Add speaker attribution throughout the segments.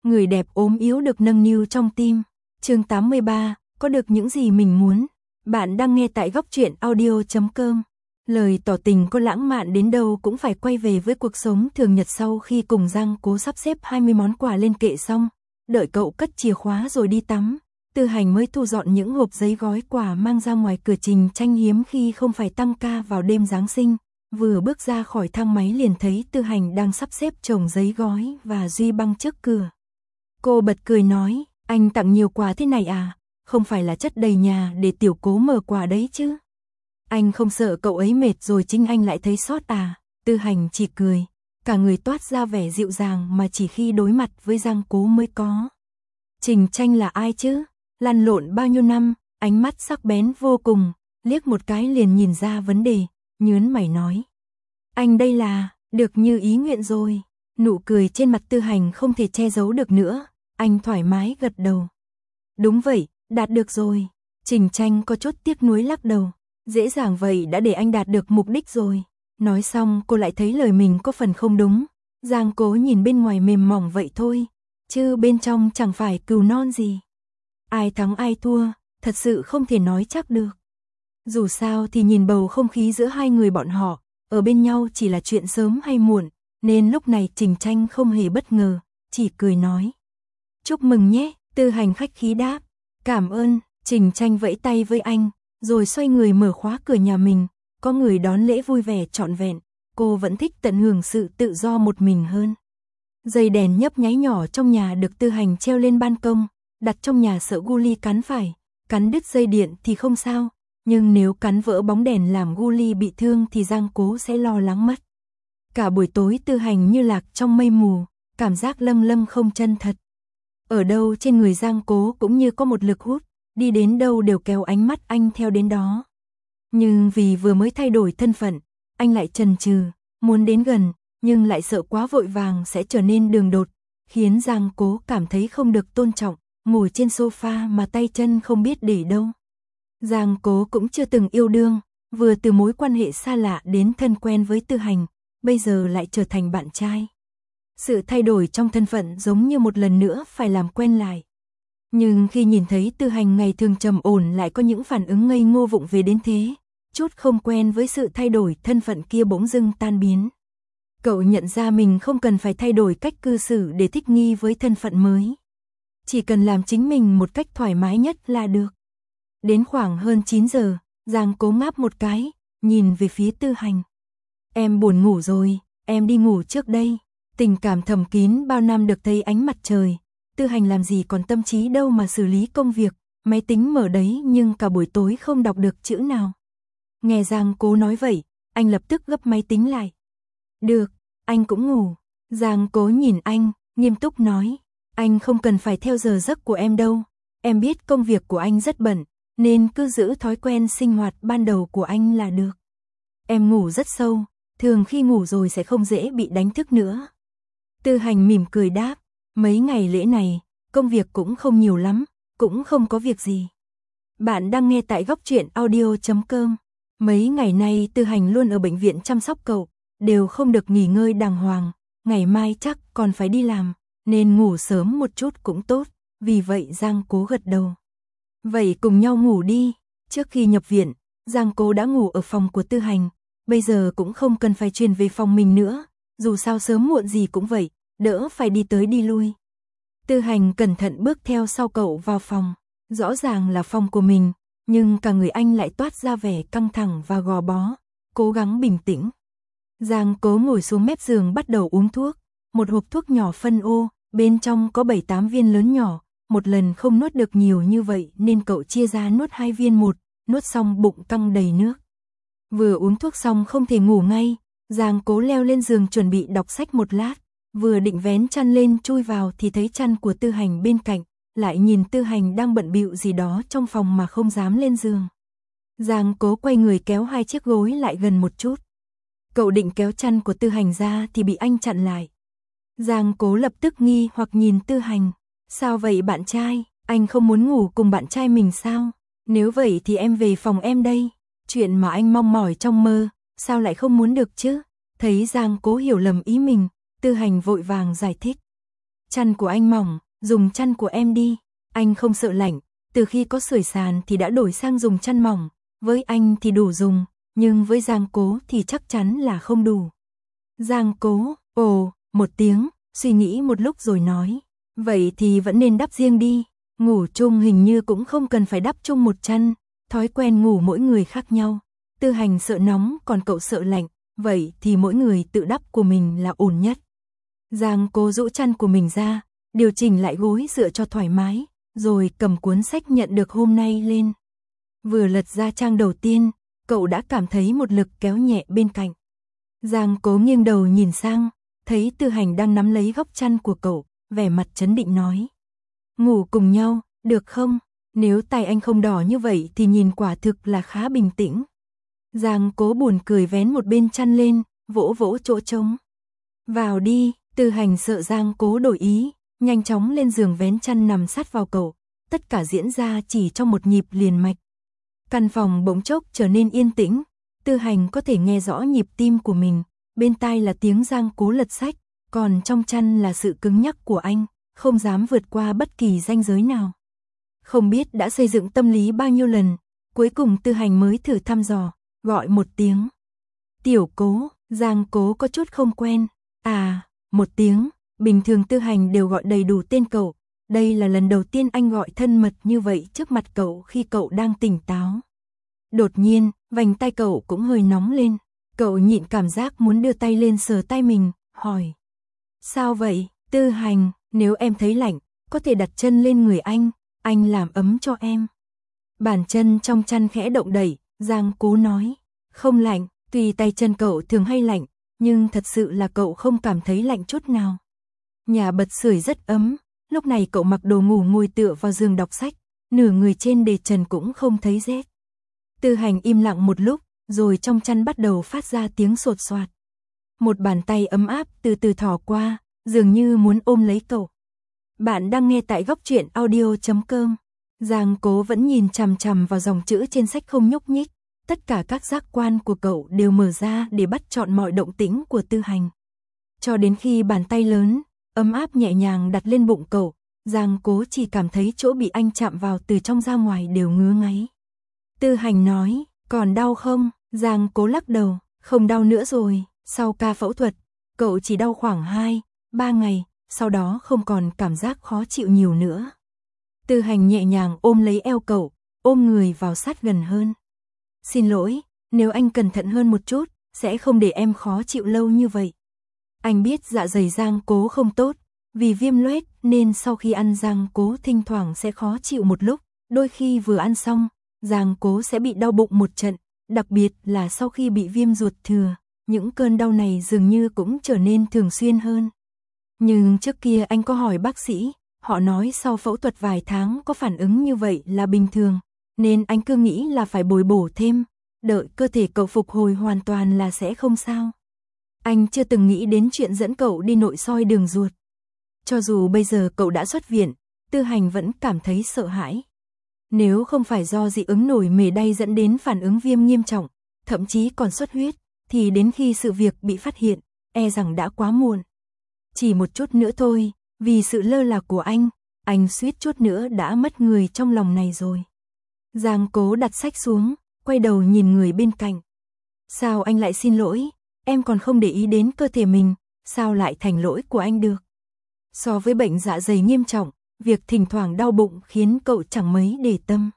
Speaker 1: Người đẹp ốm yếu được nâng niu trong tim. Chương 83, có được những gì mình muốn. Bạn đang nghe tại góc truyện audio.com. Lời tỏ tình có lãng mạn đến đâu cũng phải quay về với cuộc sống thường nhật. Sau khi cùng Giang Cố sắp xếp 20 món quà lên kệ xong, đợi cậu cất chìa khóa rồi đi tắm, Tư Hành mới thu dọn những hộp giấy gói quà mang ra ngoài cửa. Trình Tranh hiếm khi không phải tăng ca vào đêm Giáng sinh, vừa bước ra khỏi thang máy liền thấy Tư Hành đang sắp xếp chồng giấy gói và duy băng trước cửa. Cô bật cười nói, anh tặng nhiều quà thế này à, không phải là chất đầy nhà để tiểu Cố mở quà đấy chứ. Anh không sợ cậu ấy mệt rồi chính anh lại thấy sót à? Tư Hành chỉ cười, cả người toát ra vẻ dịu dàng mà chỉ khi đối mặt với Giang Cố mới có. Trình Tranh là ai chứ? Lăn lộn bao nhiêu năm, ánh mắt sắc bén vô cùng, liếc một cái liền nhìn ra vấn đề, nhớn mày nói. Anh đây là, được như ý nguyện rồi. Nụ cười trên mặt Tư Hành không thể che giấu được nữa, anh thoải mái gật đầu. Đúng vậy, đạt được rồi. Trình Tranh có chút tiếc nuối lắc đầu. Dễ dàng vậy đã để anh đạt được mục đích rồi. Nói xong cô lại thấy lời mình có phần không đúng. Giang Cố nhìn bên ngoài mềm mỏng vậy thôi, chứ bên trong chẳng phải cừu non gì. Ai thắng ai thua, thật sự không thể nói chắc được. Dù sao thì nhìn bầu không khí giữa hai người bọn họ, ở bên nhau chỉ là chuyện sớm hay muộn, nên lúc này Trình Tranh không hề bất ngờ, chỉ cười nói. Chúc mừng nhé, Tư Hành khách khí đáp. Cảm ơn. Trình Tranh vẫy tay với anh, rồi xoay người mở khóa cửa nhà mình, có người đón lễ vui vẻ trọn vẹn, cô vẫn thích tận hưởng sự tự do một mình hơn. Dây đèn nhấp nháy nhỏ trong nhà được Tư Hành treo lên ban công, đặt trong nhà sợ Guli cắn phải, cắn đứt dây điện thì không sao, nhưng nếu cắn vỡ bóng đèn làm Guli bị thương thì Giang Cố sẽ lo lắng mất. Cả buổi tối Tư Hành như lạc trong mây mù, cảm giác lâm lâm không chân thật. Ở đâu trên người Giang Cố cũng như có một lực hút, đi đến đâu đều kéo ánh mắt anh theo đến đó. Nhưng vì vừa mới thay đổi thân phận, anh lại chần chừ, muốn đến gần, nhưng lại sợ quá vội vàng sẽ trở nên đường đột, khiến Giang Cố cảm thấy không được tôn trọng, ngồi trên sofa mà tay chân không biết để đâu. Giang Cố cũng chưa từng yêu đương, vừa từ mối quan hệ xa lạ đến thân quen với Tư Hành, bây giờ lại trở thành bạn trai. Sự thay đổi trong thân phận giống như một lần nữa phải làm quen lại. Nhưng khi nhìn thấy Tư Hành ngày thường trầm ổn lại có những phản ứng ngây ngô vụng về đến thế, chút không quen với sự thay đổi thân phận kia bỗng dưng tan biến. Cậu nhận ra mình không cần phải thay đổi cách cư xử để thích nghi với thân phận mới. Chỉ cần làm chính mình một cách thoải mái nhất là được. Đến khoảng hơn 9 giờ, Giang Cố ngáp một cái, nhìn về phía Tư Hành. Em buồn ngủ rồi, em đi ngủ trước đây. Tình cảm thầm kín bao năm được thấy ánh mặt trời, Tư Hành làm gì còn tâm trí đâu mà xử lý công việc, máy tính mở đấy nhưng cả buổi tối không đọc được chữ nào. Nghe Giang Cố nói vậy, anh lập tức gấp máy tính lại. Được, anh cũng ngủ. Giang Cố nhìn anh, nghiêm túc nói, anh không cần phải theo giờ giấc của em đâu, em biết công việc của anh rất bận, nên cứ giữ thói quen sinh hoạt ban đầu của anh là được. Em ngủ rất sâu, thường khi ngủ rồi sẽ không dễ bị đánh thức nữa. Tư Hành mỉm cười đáp, mấy ngày lễ này, công việc cũng không nhiều lắm, cũng không có việc gì. Bạn đang nghe tại góc truyện audio.com. Mấy ngày nay Tư Hành luôn ở bệnh viện chăm sóc cậu, đều không được nghỉ ngơi đàng hoàng, ngày mai chắc còn phải đi làm, nên ngủ sớm một chút cũng tốt, vì vậy Giang Cố gật đầu. Vậy cùng nhau ngủ đi. Trước khi nhập viện, Giang Cố đã ngủ ở phòng của Tư Hành, bây giờ cũng không cần phải chuyển về phòng mình nữa, dù sao sớm muộn gì cũng vậy, đỡ phải đi tới đi lui. Tư Hành cẩn thận bước theo sau cậu vào phòng, rõ ràng là phòng của mình, nhưng cả người anh lại toát ra vẻ căng thẳng và gò bó, cố gắng bình tĩnh. Giang Cố ngồi xuống mép giường bắt đầu uống thuốc, một hộp thuốc nhỏ phân ô, bên trong có 7-8 viên lớn nhỏ, một lần không nuốt được nhiều như vậy nên cậu chia ra nuốt 2 viên một, nuốt xong bụng căng đầy nước. Vừa uống thuốc xong không thể ngủ ngay, Giang Cố leo lên giường chuẩn bị đọc sách một lát, vừa định vén chăn lên chui vào thì thấy chăn của Tư Hành bên cạnh, lại nhìn Tư Hành đang bận bịu gì đó trong phòng mà không dám lên giường. Giang Cố quay người kéo 2 chiếc gối lại gần một chút. Cậu định kéo chăn của Tư Hành ra thì bị anh chặn lại. Giang Cố lập tức nghi hoặc nhìn Tư Hành. Sao vậy bạn trai, anh không muốn ngủ cùng bạn trai mình sao? Nếu vậy thì em về phòng em đây. Chuyện mà anh mong mỏi trong mơ, sao lại không muốn được chứ? Thấy Giang Cố hiểu lầm ý mình, Tư Hành vội vàng giải thích. Chăn của anh mỏng, dùng chăn của em đi. Anh không sợ lạnh, từ khi có sưởi sàn thì đã đổi sang dùng chăn mỏng. Với anh thì đủ dùng, nhưng với Giang Cố thì chắc chắn là không đủ. Giang Cố, ồ, một tiếng, suy nghĩ một lúc rồi nói. Vậy thì vẫn nên đắp riêng đi. Ngủ chung hình như cũng không cần phải đắp chung một chăn. Thói quen ngủ mỗi người khác nhau. Tư Hành sợ nóng còn cậu sợ lạnh. Vậy thì mỗi người tự đắp của mình là ổn nhất. Giang Cố rũ chăn của mình ra, điều chỉnh lại gối dựa cho thoải mái, rồi cầm cuốn sách nhận được hôm nay lên. Vừa lật ra trang đầu tiên, cậu đã cảm thấy một lực kéo nhẹ bên cạnh. Giang Cố nghiêng đầu nhìn sang, thấy Tư Hành đang nắm lấy góc chăn của cậu, vẻ mặt trấn định nói. Ngủ cùng nhau, được không? Nếu tay anh không đỏ như vậy thì nhìn quả thực là khá bình tĩnh. Giang Cố buồn cười vén một bên chăn lên, vỗ vỗ chỗ trống. Vào đi. Tư Hành sợ Giang Cố đổi ý, nhanh chóng lên giường vén chăn nằm sát vào cậu, tất cả diễn ra chỉ trong một nhịp liền mạch. Căn phòng bỗng chốc trở nên yên tĩnh, Tư Hành có thể nghe rõ nhịp tim của mình, bên tai là tiếng Giang Cố lật sách, còn trong chăn là sự cứng nhắc của anh, không dám vượt qua bất kỳ ranh giới nào. Không biết đã xây dựng tâm lý bao nhiêu lần, cuối cùng Tư Hành mới thử thăm dò, gọi một tiếng. Tiểu Cố, Giang Cố có chút không quen, một tiếng, bình thường Tư Hành đều gọi đầy đủ tên cậu, đây là lần đầu tiên anh gọi thân mật như vậy trước mặt cậu khi cậu đang tỉnh táo. Đột nhiên, vành tay cậu cũng hơi nóng lên, cậu nhịn cảm giác muốn đưa tay lên sờ tay mình, hỏi. Sao vậy, Tư Hành, nếu em thấy lạnh, có thể đặt chân lên người anh làm ấm cho em. Bàn chân trong chăn khẽ động đẩy, Giang Cố nói, không lạnh, tuy tay chân cậu thường hay lạnh, nhưng thật sự là cậu không cảm thấy lạnh chút nào. Nhà bật sưởi rất ấm, lúc này cậu mặc đồ ngủ ngồi tựa vào giường đọc sách, nửa người trên để trần cũng không thấy rét. Tư Hành im lặng một lúc, rồi trong chăn bắt đầu phát ra tiếng sột soạt. Một bàn tay ấm áp từ từ thò qua, dường như muốn ôm lấy cậu. Bạn đang nghe tại góc truyện audio.com. Giang Cố vẫn nhìn chằm chằm vào dòng chữ trên sách không nhúc nhích. Tất cả các giác quan của cậu đều mở ra để bắt chọn mọi động tĩnh của Tư Hành. Cho đến khi bàn tay lớn, ấm áp nhẹ nhàng đặt lên bụng cậu, Giang Cố chỉ cảm thấy chỗ bị anh chạm vào từ trong ra ngoài đều ngứa ngáy. Tư Hành nói, còn đau không? Giang Cố lắc đầu, không đau nữa rồi, sau ca phẫu thuật, cậu chỉ đau khoảng 2-3 ngày, sau đó không còn cảm giác khó chịu nhiều nữa. Tư Hành nhẹ nhàng ôm lấy eo cậu, ôm người vào sát gần hơn. Xin lỗi, nếu anh cẩn thận hơn một chút, sẽ không để em khó chịu lâu như vậy. Anh biết dạ dày Giang Cố không tốt, vì viêm loét nên sau khi ăn Giang Cố thỉnh thoảng sẽ khó chịu một lúc, đôi khi vừa ăn xong, Giang Cố sẽ bị đau bụng một trận, đặc biệt là sau khi bị viêm ruột thừa, những cơn đau này dường như cũng trở nên thường xuyên hơn. Nhưng trước kia anh có hỏi bác sĩ, họ nói sau phẫu thuật vài tháng có phản ứng như vậy là bình thường. Nên anh cứ nghĩ là phải bồi bổ thêm, đợi cơ thể cậu phục hồi hoàn toàn là sẽ không sao. Anh chưa từng nghĩ đến chuyện dẫn cậu đi nội soi đường ruột. Cho dù bây giờ cậu đã xuất viện, Tư Hành vẫn cảm thấy sợ hãi. Nếu không phải do dị ứng nổi mề đay dẫn đến phản ứng viêm nghiêm trọng, thậm chí còn xuất huyết, thì đến khi sự việc bị phát hiện, e rằng đã quá muộn. Chỉ một chút nữa thôi, vì sự lơ là của anh suýt chút nữa đã mất người trong lòng này rồi. Giang Cố đặt sách xuống, quay đầu nhìn người bên cạnh. Sao anh lại xin lỗi, em còn không để ý đến cơ thể mình, sao lại thành lỗi của anh được? So với bệnh dạ dày nghiêm trọng, việc thỉnh thoảng đau bụng khiến cậu chẳng mấy để tâm.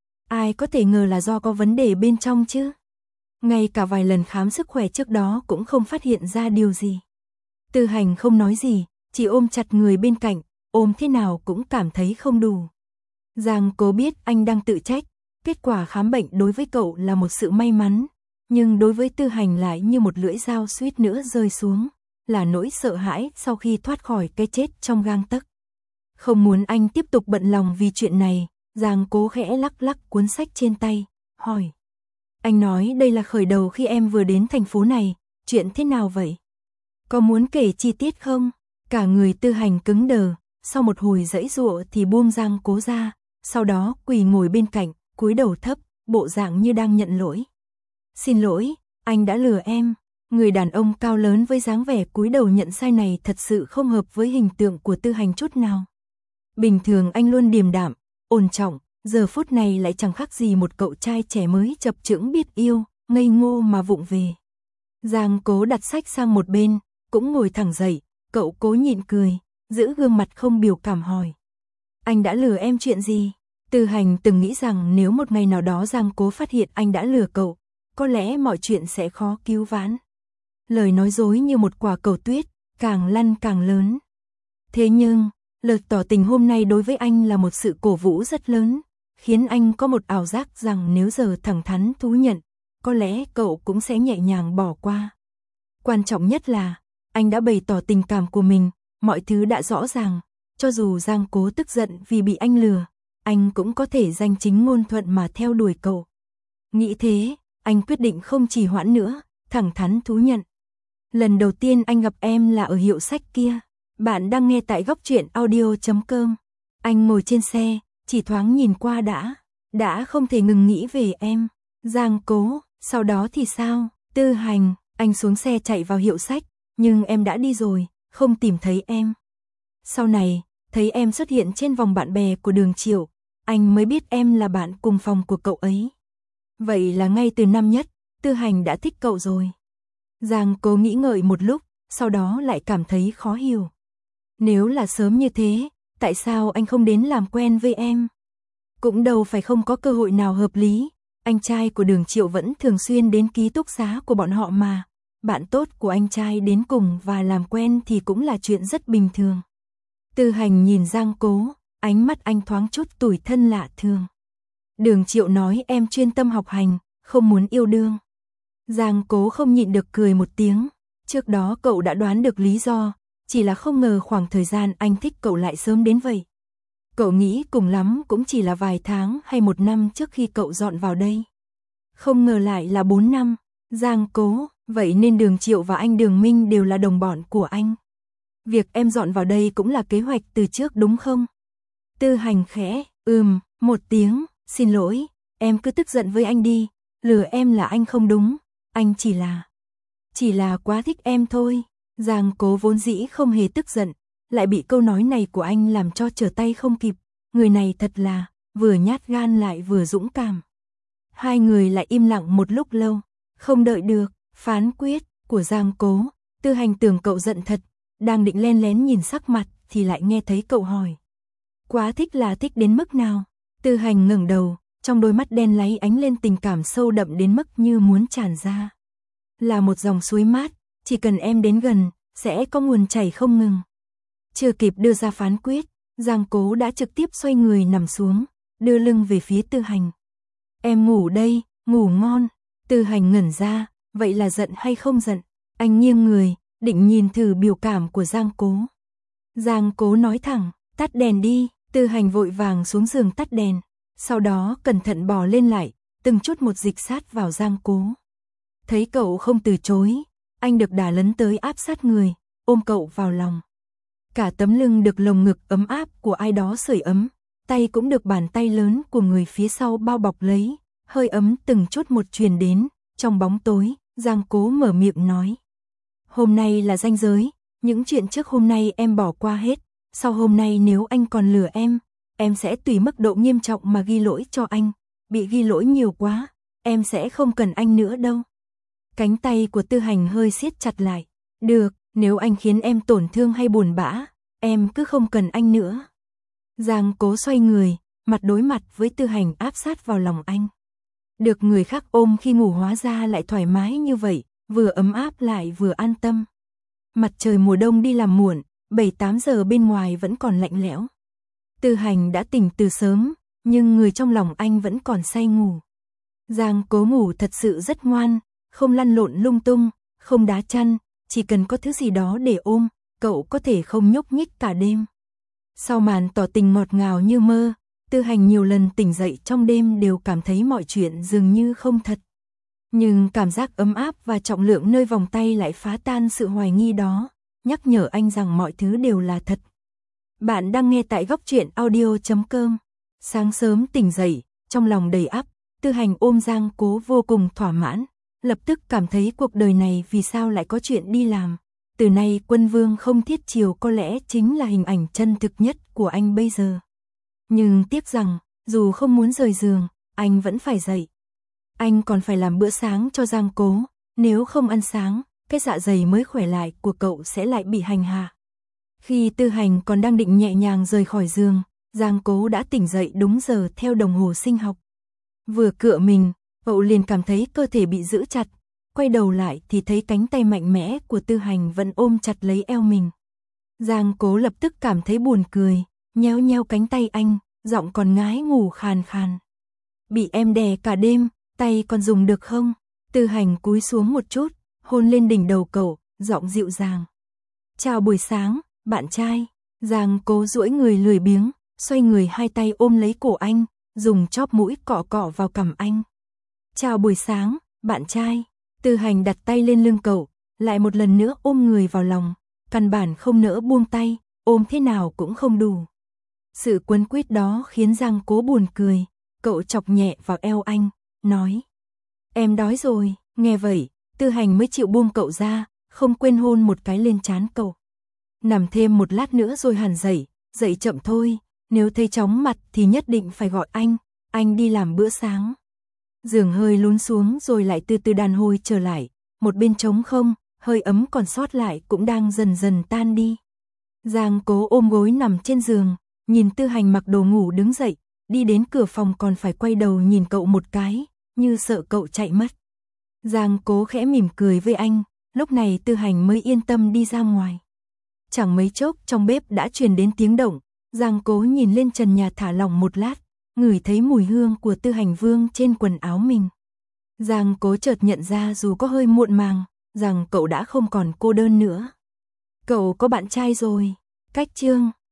Speaker 1: Ai có thể ngờ là do có vấn đề bên trong chứ? Ngay cả vài lần khám sức khỏe trước đó cũng không phát hiện ra điều gì. Tư Hành không nói gì, chỉ ôm chặt người bên cạnh, ôm thế nào cũng cảm thấy không đủ. Giang Cố biết anh đang tự trách, kết quả khám bệnh đối với cậu là một sự may mắn, nhưng đối với Tư Hành lại như một lưỡi dao suýt nữa rơi xuống, là nỗi sợ hãi sau khi thoát khỏi cái chết trong gang tấc. Không muốn anh tiếp tục bận lòng vì chuyện này, Giang Cố khẽ lắc lắc cuốn sách trên tay, hỏi. Anh nói đây là khởi đầu khi em vừa đến thành phố này, chuyện thế nào vậy? Có muốn kể chi tiết không? Cả người Tư Hành cứng đờ, sau một hồi giãy giụa thì buông Giang Cố ra, sau đó quỳ ngồi bên cạnh, cúi đầu thấp, bộ dạng như đang nhận lỗi. Xin lỗi, anh đã lừa em, Người đàn ông cao lớn với dáng vẻ cúi đầu nhận sai này thật sự không hợp với hình tượng của Tư Hành chút nào. Bình thường anh luôn điềm đạm, ổn trọng, giờ phút này lại chẳng khác gì một cậu trai trẻ mới chập chững biết yêu, ngây ngô mà vụng về. Giang Cố đặt sách sang một bên, cũng ngồi thẳng dậy, cậu cố nhịn cười, giữ gương mặt không biểu cảm hỏi. Anh đã lừa em chuyện gì? Tư Hành từng nghĩ rằng nếu một ngày nào đó Giang Cố phát hiện anh đã lừa cậu, có lẽ mọi chuyện sẽ khó cứu vãn. Lời nói dối như một quả cầu tuyết, càng lăn càng lớn. Thế nhưng, lời tỏ tình hôm nay đối với anh là một sự cổ vũ rất lớn, khiến anh có một ảo giác rằng nếu giờ thẳng thắn thú nhận, có lẽ cậu cũng sẽ nhẹ nhàng bỏ qua. Quan trọng nhất là, anh đã bày tỏ tình cảm của mình, mọi thứ đã rõ ràng, cho dù Giang Cố tức giận vì bị anh lừa, anh cũng có thể danh chính ngôn thuận mà theo đuổi cậu. Nghĩ thế, anh quyết định không trì hoãn nữa, thẳng thắn thú nhận. Lần đầu tiên anh gặp em là ở hiệu sách kia. Bạn đang nghe tại góc truyện audio.com. Anh ngồi trên xe, chỉ thoáng nhìn qua đã không thể ngừng nghĩ về em. Giang Cố, sau đó thì sao? Tư Hành, anh xuống xe chạy vào hiệu sách, nhưng em đã đi rồi, không tìm thấy em. Sau này, thấy em xuất hiện trên vòng bạn bè của Đường Triệu, anh mới biết em là bạn cùng phòng của cậu ấy. Vậy là ngay từ năm nhất, Tư Hành đã thích cậu rồi. Giang Cố nghĩ ngợi một lúc, sau đó lại cảm thấy khó hiểu. Nếu là sớm như thế, tại sao anh không đến làm quen với em? Cũng đâu phải không có cơ hội nào hợp lý, anh trai của Đường Triệu vẫn thường xuyên đến ký túc xá của bọn họ mà. Bạn tốt của anh trai đến cùng và làm quen thì cũng là chuyện rất bình thường. Tư Hành nhìn Giang Cố, ánh mắt anh thoáng chút tủi thân lạ thường. Đường Triệu nói em chuyên tâm học hành, không muốn yêu đương. Giang Cố không nhịn được cười một tiếng, trước đó cậu đã đoán được lý do, chỉ là không ngờ khoảng thời gian anh thích cậu lại sớm đến vậy. Cậu nghĩ cùng lắm cũng chỉ là vài tháng hay 1 năm trước khi cậu dọn vào đây. Không ngờ lại là 4 năm, Giang Cố, vậy nên Đường Triệu và anh Đường Minh đều là đồng bọn của anh. Việc em dọn vào đây cũng là kế hoạch từ trước đúng không? Tư Hành khẽ, một tiếng, xin lỗi, em cứ tức giận với anh đi, lừa em là anh không đúng, anh chỉ là quá thích em thôi. Giang Cố vốn dĩ không hề tức giận, lại bị câu nói này của anh làm cho trở tay không kịp, người này thật là vừa nhát gan lại vừa dũng cảm. Hai người lại im lặng một lúc lâu, không đợi được phán quyết của Giang Cố, Tư Hành tưởng cậu giận thật, đang định len lén nhìn sắc mặt thì lại nghe thấy cậu hỏi. Quá thích là thích đến mức nào? Tư Hành ngẩng đầu, trong đôi mắt đen láy ánh lên tình cảm sâu đậm đến mức như muốn tràn ra. Là một dòng suối mát, chỉ cần em đến gần, sẽ có nguồn chảy không ngừng. Chưa kịp đưa ra phán quyết, Giang Cố đã trực tiếp xoay người nằm xuống, đưa lưng về phía Tư Hành. Em ngủ đây, ngủ ngon. Tư Hành ngẩn ra, vậy là giận hay không giận? Anh nghiêng người, định nhìn thử biểu cảm của Giang Cố. Giang Cố nói thẳng, tắt đèn đi. Tư Hành vội vàng xuống giường tắt đèn, sau đó cẩn thận bò lên lại, từng chút một dịch sát vào Giang Cố. Thấy cậu không từ chối, anh được đà lấn tới áp sát người, ôm cậu vào lòng. Cả tấm lưng được lồng ngực ấm áp của ai đó sưởi ấm, tay cũng được bàn tay lớn của người phía sau bao bọc lấy, hơi ấm từng chút một truyền đến. Trong bóng tối, Giang Cố mở miệng nói. Hôm nay là ranh giới, những chuyện trước hôm nay em bỏ qua hết, sau hôm nay nếu anh còn lừa em sẽ tùy mức độ nghiêm trọng mà ghi lỗi cho anh, bị ghi lỗi nhiều quá, em sẽ không cần anh nữa đâu. Cánh tay của Tư Hành hơi siết chặt lại. Được, nếu anh khiến em tổn thương hay buồn bã, em cứ không cần anh nữa. Giang Cố xoay người, mặt đối mặt với Tư Hành áp sát vào lòng anh. Được người khác ôm khi ngủ hóa ra lại thoải mái như vậy, vừa ấm áp lại vừa an tâm. Mặt trời mùa đông đi làm muộn, 7-8 giờ bên ngoài vẫn còn lạnh lẽo. Tư Hành đã tỉnh từ sớm, nhưng người trong lòng anh vẫn còn say ngủ. Giang Cố ngủ thật sự rất ngoan, không lăn lộn lung tung, không đá chăn, chỉ cần có thứ gì đó để ôm, cậu có thể không nhúc nhích cả đêm. Sau màn tỏ tình ngọt ngào như mơ, Tư Hành nhiều lần tỉnh dậy trong đêm đều cảm thấy mọi chuyện dường như không thật. Nhưng cảm giác ấm áp và trọng lượng nơi vòng tay lại phá tan sự hoài nghi đó, nhắc nhở anh rằng mọi thứ đều là thật. Bạn đang nghe tại góc truyện audio.com. Sáng sớm tỉnh dậy, trong lòng đầy ắp, Tư Hành ôm Giang Cố vô cùng thỏa mãn, lập tức cảm thấy cuộc đời này vì sao lại có chuyện đi làm. Từ nay Quân Vương không thiết chiều có lẽ chính là hình ảnh chân thực nhất của anh bây giờ. Nhưng tiếc rằng, dù không muốn rời giường, anh vẫn phải dậy. Anh còn phải làm bữa sáng cho Giang Cố, nếu không ăn sáng, cái dạ dày mới khỏe lại của cậu sẽ lại bị hành hạ. Khi Tư Hành còn đang định nhẹ nhàng rời khỏi giường, Giang Cố đã tỉnh dậy đúng giờ theo đồng hồ sinh học. Vừa cựa mình, cậu liền cảm thấy cơ thể bị giữ chặt, quay đầu lại thì thấy cánh tay mạnh mẽ của Tư Hành vẫn ôm chặt lấy eo mình. Giang Cố lập tức cảm thấy buồn cười, nhéo nhéo cánh tay anh, giọng còn ngái ngủ khàn khàn. Bị em đè cả đêm, tay còn dùng được không? Tư Hành cúi xuống một chút, hôn lên đỉnh đầu cậu, giọng dịu dàng. Chào buổi sáng, bạn trai. Giang Cố duỗi người lười biếng, xoay người hai tay ôm lấy cổ anh, dùng chóp mũi cọ cọ vào cằm anh. Chào buổi sáng, bạn trai. Tư Hành đặt tay lên lưng cậu, lại một lần nữa ôm người vào lòng, căn bản không nỡ buông tay, ôm thế nào cũng không đủ. Sự quấn quýt đó khiến Giang Cố buồn cười, cậu chọc nhẹ vào eo anh, nói. Em đói rồi, nghe vậy, Tư Hành mới chịu buông cậu ra, không quên hôn một cái lên trán cậu. Nằm thêm một lát nữa rồi hẳn dậy, dậy chậm thôi, nếu thấy chóng mặt thì nhất định phải gọi anh đi làm bữa sáng. Giường hơi lún xuống rồi lại từ từ đàn hồi trở lại, một bên trống không, hơi ấm còn sót lại cũng đang dần dần tan đi. Giang Cố ôm gối nằm trên giường, nhìn Tư Hành mặc đồ ngủ đứng dậy, đi đến cửa phòng còn phải quay đầu nhìn cậu một cái, như sợ cậu chạy mất. Giang Cố khẽ mỉm cười với anh, lúc này Tư Hành mới yên tâm đi ra ngoài. Chẳng mấy chốc trong bếp đã truyền đến tiếng động, Giang Cố nhìn lên trần nhà thả lỏng một lát, ngửi thấy mùi hương của Tư Hành vương trên quần áo mình. Giang Cố chợt nhận ra dù có hơi muộn màng, rằng cậu đã không còn cô đơn nữa. Cậu có bạn trai rồi. Cách chương